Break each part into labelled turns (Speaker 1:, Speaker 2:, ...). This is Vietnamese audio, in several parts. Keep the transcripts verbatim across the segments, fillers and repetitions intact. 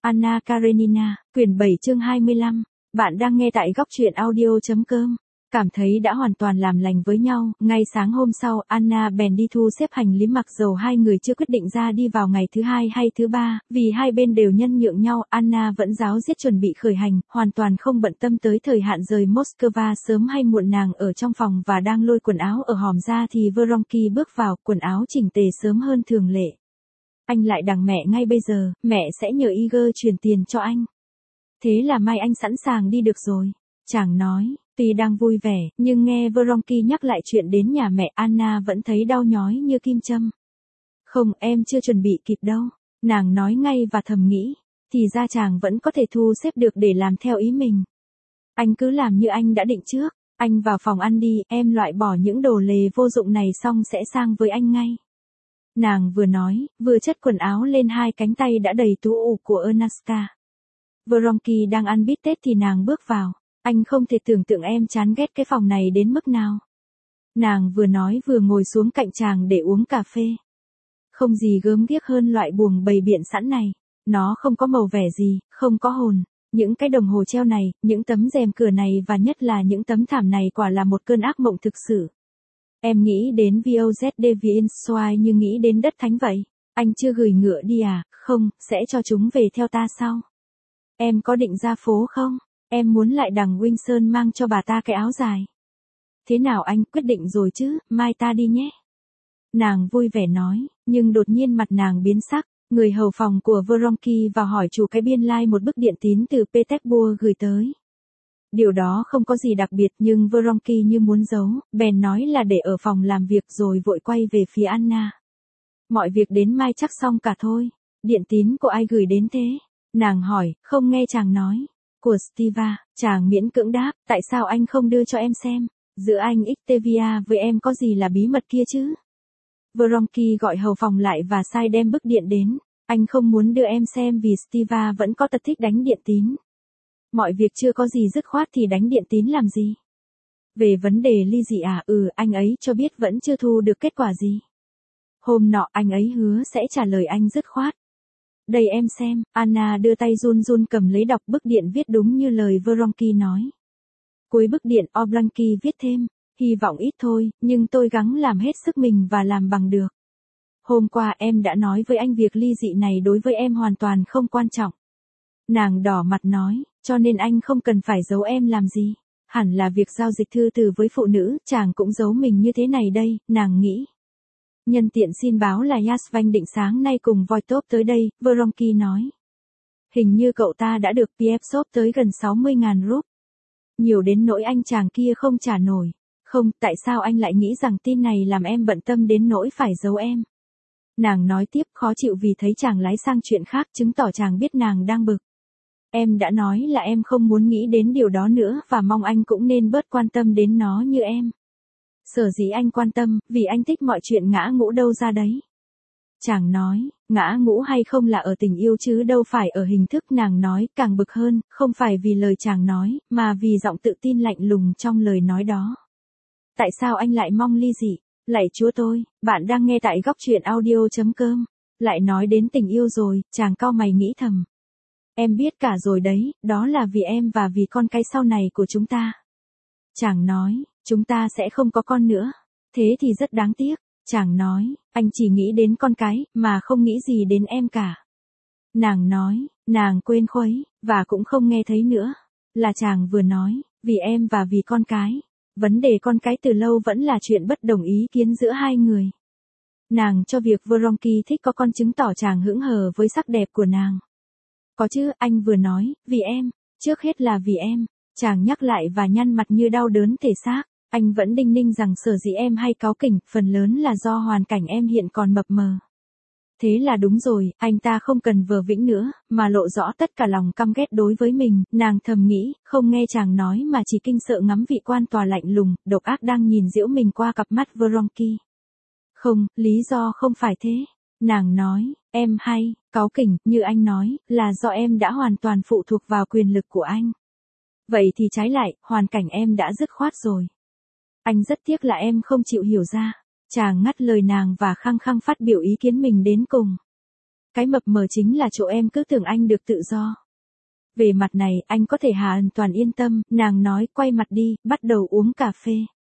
Speaker 1: Anna Karenina, quyển bảy chương hai mươi lăm. Bạn đang nghe tại góc truyện audio.com. Cảm thấy đã hoàn toàn làm lành với nhau, ngay sáng hôm sau, Anna bèn đi thu xếp hành lý mặc dầu hai người chưa quyết định ra đi vào ngày thứ hai hay thứ ba, vì hai bên đều nhân nhượng nhau, Anna vẫn ráo riết chuẩn bị khởi hành, hoàn toàn không bận tâm tới thời hạn rời Moscow sớm hay muộn. Nàng ở trong phòng và đang lôi quần áo ở hòm ra thì Vronsky bước vào, quần áo chỉnh tề sớm hơn thường lệ. Anh lại đằng mẹ ngay bây giờ, mẹ sẽ nhờ Igor chuyển tiền cho anh. Thế là mai anh sẵn sàng đi được rồi. Chàng nói, tuy đang vui vẻ, nhưng nghe Vronsky nhắc lại chuyện đến nhà mẹ, Anna vẫn thấy đau nhói như kim châm. Không, em chưa chuẩn bị kịp đâu. Nàng nói ngay và thầm nghĩ, thì ra chàng vẫn có thể thu xếp được để làm theo ý mình. Anh cứ làm như anh đã định trước, anh vào phòng ăn đi, em loại bỏ những đồ lề vô dụng này xong sẽ sang với anh ngay. Nàng vừa nói, vừa chất quần áo lên hai cánh tay đã đầy tú ủ của Ernesto. Vronsky đang ăn bít tết thì nàng bước vào. Anh không thể tưởng tượng em chán ghét cái phòng này đến mức nào. Nàng vừa nói vừa ngồi xuống cạnh chàng để uống cà phê. Không gì gớm ghiếc hơn loại buồng bày biện sẵn này. Nó không có màu vẻ gì, không có hồn. Những cái đồng hồ treo này, những tấm rèm cửa này và nhất là những tấm thảm này quả là một cơn ác mộng thực sự. Em nghĩ đến vê o zét đê Viensoy như nghĩ đến đất thánh vậy. Anh chưa gửi ngựa đi à? Không, sẽ cho chúng về theo ta sau. Em có định ra phố không? Em muốn lại đằng Winson mang cho bà ta cái áo dài. Thế nào anh, quyết định rồi chứ, mai ta đi nhé. Nàng vui vẻ nói, nhưng đột nhiên mặt nàng biến sắc. Người hầu phòng của Vronsky vào hỏi chủ cái biên lai like một bức điện tín từ Petersburg gửi tới. Điều đó không có gì đặc biệt nhưng Vronsky như muốn giấu, bèn nói là để ở phòng làm việc rồi vội quay về phía Anna. Mọi việc đến mai chắc xong cả thôi. Điện tín của ai gửi đến thế? Nàng hỏi, không nghe chàng nói. Của Stiva, chàng miễn cưỡng đáp, tại sao anh không đưa cho em xem? Giữa anh Octavia với em có gì là bí mật kia chứ? Vronsky gọi hầu phòng lại và sai đem bức điện đến. Anh không muốn đưa em xem vì Stiva vẫn có tật thích đánh điện tín. Mọi việc chưa có gì dứt khoát thì đánh điện tín làm gì? Về vấn đề ly dị à, ừ, anh ấy cho biết vẫn chưa thu được kết quả gì. Hôm nọ anh ấy hứa sẽ trả lời anh dứt khoát. Đây em xem, Anna đưa tay run run cầm lấy đọc bức điện viết đúng như lời Vronsky nói. Cuối bức điện Oblonsky viết thêm, hy vọng ít thôi, nhưng tôi gắng làm hết sức mình và làm bằng được. Hôm qua em đã nói với anh việc ly dị này đối với em hoàn toàn không quan trọng. Nàng đỏ mặt nói, cho nên anh không cần phải giấu em làm gì. Hẳn là việc giao dịch thư từ với phụ nữ, chàng cũng giấu mình như thế này đây, nàng nghĩ. Nhân tiện xin báo là Yasvanh định sáng nay cùng Voitov tới đây, Vronsky nói. Hình như cậu ta đã được Pievsov tới gần sáu mươi nghìn rúp. Nhiều đến nỗi anh chàng kia không trả nổi. Không, tại sao anh lại nghĩ rằng tin này làm em bận tâm đến nỗi phải giấu em? Nàng nói tiếp khó chịu vì thấy chàng lái sang chuyện khác chứng tỏ chàng biết nàng đang bực. Em đã nói là em không muốn nghĩ đến điều đó nữa và mong anh cũng nên bớt quan tâm đến nó như em. Sở dĩ anh quan tâm, vì anh thích mọi chuyện ngã ngũ đâu ra đấy. Chàng nói, ngã ngũ hay không là ở tình yêu chứ đâu phải ở hình thức. Nàng nói, càng bực hơn, không phải vì lời chàng nói, mà vì giọng tự tin lạnh lùng trong lời nói đó. Tại sao anh lại mong ly dị? Lạy Chúa tôi, bạn đang nghe tại góc truyện audio.com. Lại nói đến tình yêu rồi, chàng cau mày nghĩ thầm. Em biết cả rồi đấy, đó là vì em và vì con cái sau này của chúng ta. Chàng nói, chúng ta sẽ không có con nữa. Thế thì rất đáng tiếc. Chàng nói, anh chỉ nghĩ đến con cái, mà không nghĩ gì đến em cả. Nàng nói, nàng quên khuấy, và cũng không nghe thấy nữa. Là chàng vừa nói, vì em và vì con cái. Vấn đề con cái từ lâu vẫn là chuyện bất đồng ý kiến giữa hai người. Nàng cho việc Vronsky thích có con chứng tỏ chàng hững hờ với sắc đẹp của nàng. Có chứ, anh vừa nói, vì em, trước hết là vì em. Chàng nhắc lại và nhăn mặt như đau đớn thể xác. Anh vẫn đinh ninh rằng sở dĩ em hay cáu kỉnh, phần lớn là do hoàn cảnh em hiện còn mập mờ. Thế là đúng rồi, anh ta không cần vờ vĩnh nữa, mà lộ rõ tất cả lòng căm ghét đối với mình. Nàng thầm nghĩ, không nghe chàng nói mà chỉ kinh sợ ngắm vị quan tòa lạnh lùng, độc ác đang nhìn giễu mình qua cặp mắt Vronsky. Không, lý do không phải thế. Nàng nói, em hay, cáu kỉnh, như anh nói, là do em đã hoàn toàn phụ thuộc vào quyền lực của anh. Vậy thì trái lại, hoàn cảnh em đã dứt khoát rồi. Anh rất tiếc là em không chịu hiểu ra. Chàng ngắt lời nàng và khăng khăng phát biểu ý kiến mình đến cùng. cái mập mờ chính là chỗ em cứ tưởng anh được tự do. Về mặt này, anh có thể hoàn toàn yên tâm, nàng nói, quay mặt đi, bắt đầu uống cà phê.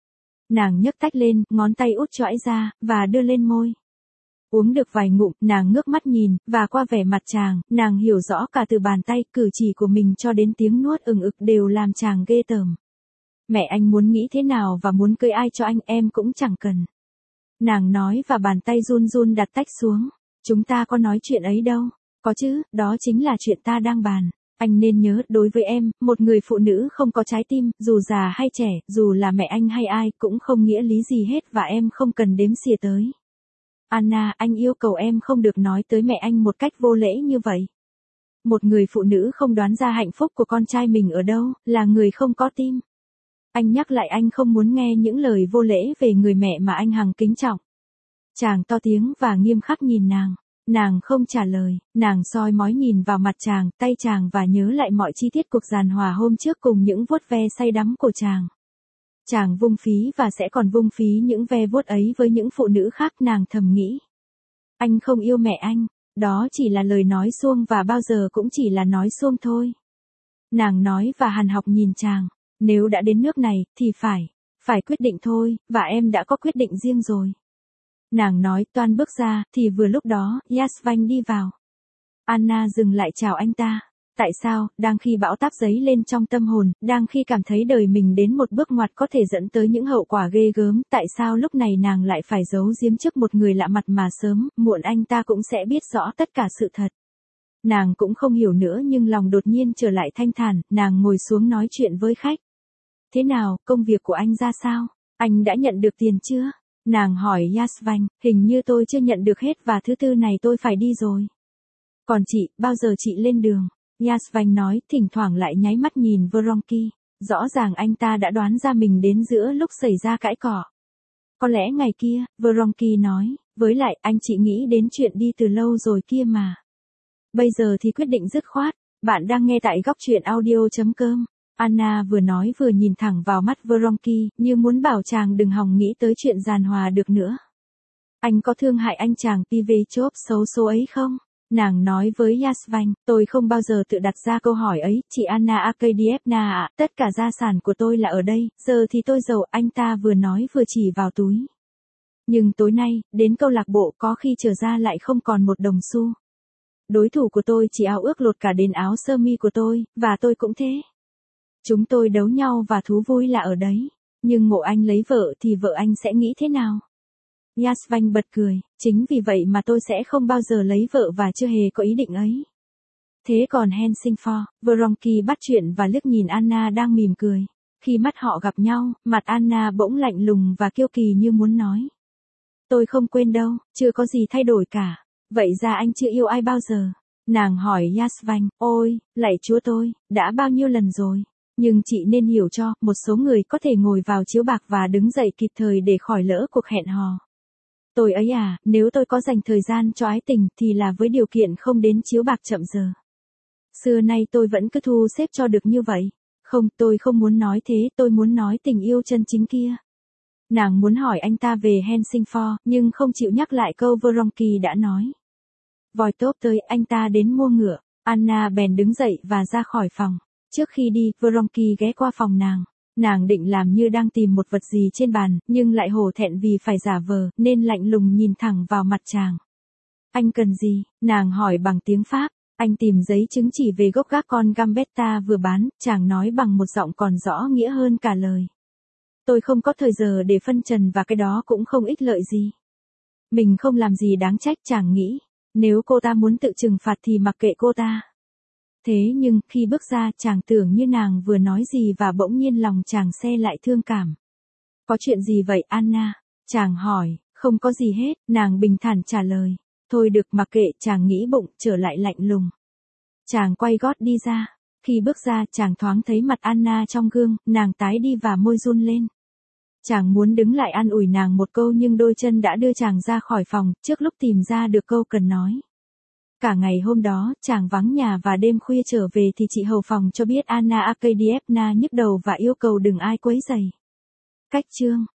Speaker 1: Nàng nhấc tách lên, ngón tay út choãi ra, và đưa lên môi. Uống được vài ngụm, nàng ngước mắt nhìn, và qua vẻ mặt chàng, nàng hiểu rõ cả từ bàn tay, cử chỉ của mình cho đến tiếng nuốt ừng ực đều làm chàng ghê tởm. Mẹ anh muốn nghĩ thế nào và muốn cưới ai cho anh, em cũng chẳng cần. Nàng nói và bàn tay run run đặt tách xuống. Chúng ta có nói chuyện ấy đâu. Có chứ, đó chính là chuyện ta đang bàn. Anh nên nhớ, đối với em, một người phụ nữ không có trái tim, dù già hay trẻ, dù là mẹ anh hay ai, cũng không nghĩa lý gì hết và em không cần đếm xỉa tới. Anna, anh yêu cầu em không được nói tới mẹ anh một cách vô lễ như vậy. Một người phụ nữ không đoán ra hạnh phúc của con trai mình ở đâu, là người không có tim. Anh nhắc lại anh không muốn nghe những lời vô lễ về người mẹ mà anh hằng kính trọng. Chàng to tiếng và nghiêm khắc nhìn nàng. Nàng không trả lời, nàng soi mói nhìn vào mặt chàng, tay chàng và nhớ lại mọi chi tiết cuộc giàn hòa hôm trước cùng những vuốt ve say đắm của chàng. Chàng vung phí và sẽ còn vung phí những ve vuốt ấy với những phụ nữ khác, nàng thầm nghĩ. Anh không yêu mẹ anh, đó chỉ là lời nói suông và bao giờ cũng chỉ là nói suông thôi. Nàng nói và hằn học nhìn chàng, nếu đã đến nước này, thì phải, phải quyết định thôi, và em đã có quyết định riêng rồi. Nàng nói toan bước ra, thì vừa lúc đó, Yasvanh đi vào. Anna dừng lại chào anh ta. Tại sao, đang khi bão táp giấy lên trong tâm hồn, đang khi cảm thấy đời mình đến một bước ngoặt có thể dẫn tới những hậu quả ghê gớm, tại sao lúc này nàng lại phải giấu giếm trước một người lạ mặt mà sớm, muộn anh ta cũng sẽ biết rõ tất cả sự thật. Nàng cũng không hiểu nữa nhưng lòng đột nhiên trở lại thanh thản, nàng ngồi xuống nói chuyện với khách. Thế nào, công việc của anh ra sao? Anh đã nhận được tiền chưa? Nàng hỏi Yasvanh, hình như tôi chưa nhận được hết và thứ tư này tôi phải đi rồi. Còn chị, bao giờ chị lên đường? Yasvanh nói, thỉnh thoảng lại nháy mắt nhìn Vronky. Rõ ràng anh ta đã đoán ra mình đến giữa lúc xảy ra cãi cọ. Có lẽ ngày kia, Vronky nói, với lại anh chị nghĩ đến chuyện đi từ lâu rồi kia mà. Bây giờ thì quyết định dứt khoát. Bạn đang nghe tại góc truyện audio chấm com. Anna vừa nói vừa nhìn thẳng vào mắt Vronky, như muốn bảo chàng đừng hòng nghĩ tới chuyện giàn hòa được nữa. Anh có thương hại anh chàng Pivechov xấu số ấy không? Nàng nói với Yasvanh, tôi không bao giờ tự đặt ra câu hỏi ấy, chị Anna Arkadievna ạ, tất cả gia sản của tôi là ở đây, giờ thì tôi giàu, anh ta vừa nói vừa chỉ vào túi. Nhưng tối nay, đến câu lạc bộ có khi trở ra lại không còn một đồng xu. Đối thủ của tôi chỉ ao ước lột cả đến áo sơ mi của tôi, và tôi cũng thế. Chúng tôi đấu nhau và thú vui là ở đấy. Nhưng ngộ anh lấy vợ thì vợ anh sẽ nghĩ thế nào? Yasvanh bật cười, chính vì vậy mà tôi sẽ không bao giờ lấy vợ và chưa hề có ý định ấy. Thế còn Helsingfors, Vronky bắt chuyện và liếc nhìn Anna đang mỉm cười. Khi mắt họ gặp nhau, mặt Anna bỗng lạnh lùng và kiêu kỳ như muốn nói. Tôi không quên đâu, chưa có gì thay đổi cả. Vậy ra anh chưa yêu ai bao giờ? Nàng hỏi Yasvanh, ôi, lạy chúa tôi, đã bao nhiêu lần rồi? Nhưng chị nên hiểu cho, một số người có thể ngồi vào chiếu bạc và đứng dậy kịp thời để khỏi lỡ cuộc hẹn hò. Tôi ấy à, nếu tôi có dành thời gian cho ái tình thì là với điều kiện không đến chiếu bạc chậm giờ. Xưa nay tôi vẫn cứ thu xếp cho được như vậy. Không, tôi không muốn nói thế, tôi muốn nói tình yêu chân chính kia. Nàng muốn hỏi anh ta về Helsingfors, nhưng không chịu nhắc lại câu Vronky đã nói. Vòi tốt tới, anh ta đến mua ngựa. Anna bèn đứng dậy và ra khỏi phòng. Trước khi đi, Vronky ghé qua phòng nàng. Nàng định làm như đang tìm một vật gì trên bàn, nhưng lại hổ thẹn vì phải giả vờ, nên lạnh lùng nhìn thẳng vào mặt chàng. Anh cần gì? Nàng hỏi bằng tiếng Pháp. Anh tìm giấy chứng chỉ về gốc gác con Gambetta vừa bán, chàng nói bằng một giọng còn rõ nghĩa hơn cả lời. Tôi không có thời giờ để phân trần và cái đó cũng không ích lợi gì. Mình không làm gì đáng trách, chàng nghĩ. Nếu cô ta muốn tự trừng phạt thì mặc kệ cô ta. Thế nhưng, khi bước ra, chàng tưởng như nàng vừa nói gì và bỗng nhiên lòng chàng se lại thương cảm. Có chuyện gì vậy Anna? Chàng hỏi, không có gì hết, nàng bình thản trả lời. Thôi được, mặc kệ, chàng nghĩ bụng, trở lại lạnh lùng. Chàng quay gót đi ra. Khi bước ra, chàng thoáng thấy mặt Anna trong gương, nàng tái đi và môi run lên. Chàng muốn đứng lại an ủi nàng một câu nhưng đôi chân đã đưa chàng ra khỏi phòng, trước lúc tìm ra được câu cần nói. Cả ngày hôm đó, chàng vắng nhà và đêm khuya trở về thì chị hầu phòng cho biết Anna Arkadievna nhức đầu và yêu cầu đừng ai quấy rầy. Cách chương